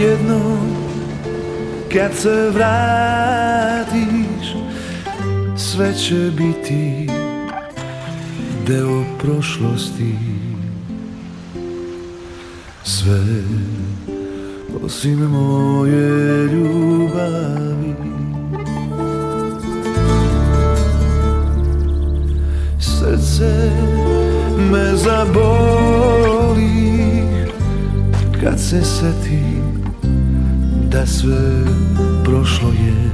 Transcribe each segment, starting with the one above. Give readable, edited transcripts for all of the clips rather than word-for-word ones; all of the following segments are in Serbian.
jednom kad se vratiš, sve će biti deo prošlosti. Sve osim moje ljubavi. Srce me zaboli kad se setim da sve prošlo je.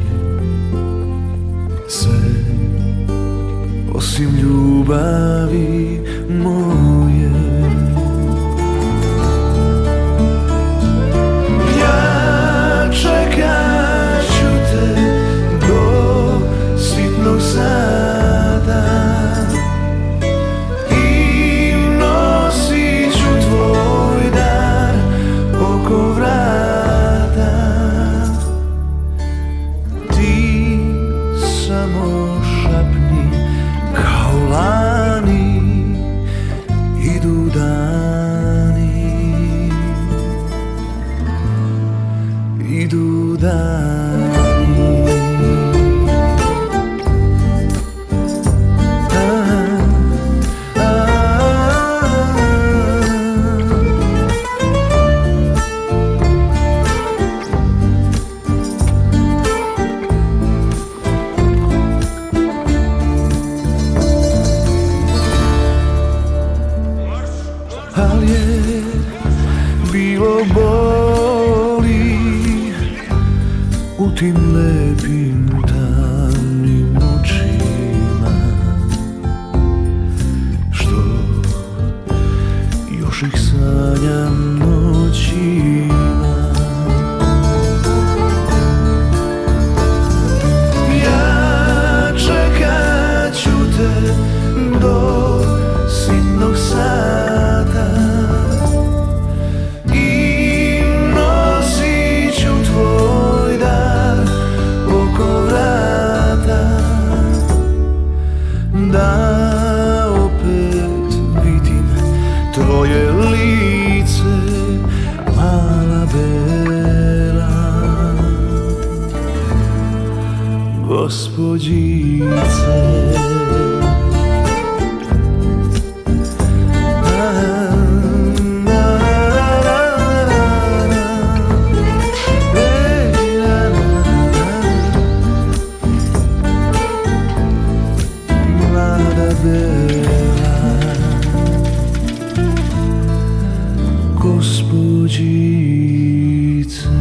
Sve osim ljubavi moje. Ja čekat ću te do sitnog sada i nosit ću tvoj dar oko vrata. Ti samo šapni kao lani, idu dani, idu dani. Ali je bilo boli u tim lepim tamnim noćima, što još ih sanjam noćima. Ja čekat ću te do sitnog sada i nosit ću tvoj dar oko vrata, da opet vidim tvoje lice, mala bela gospođice. Gospođice.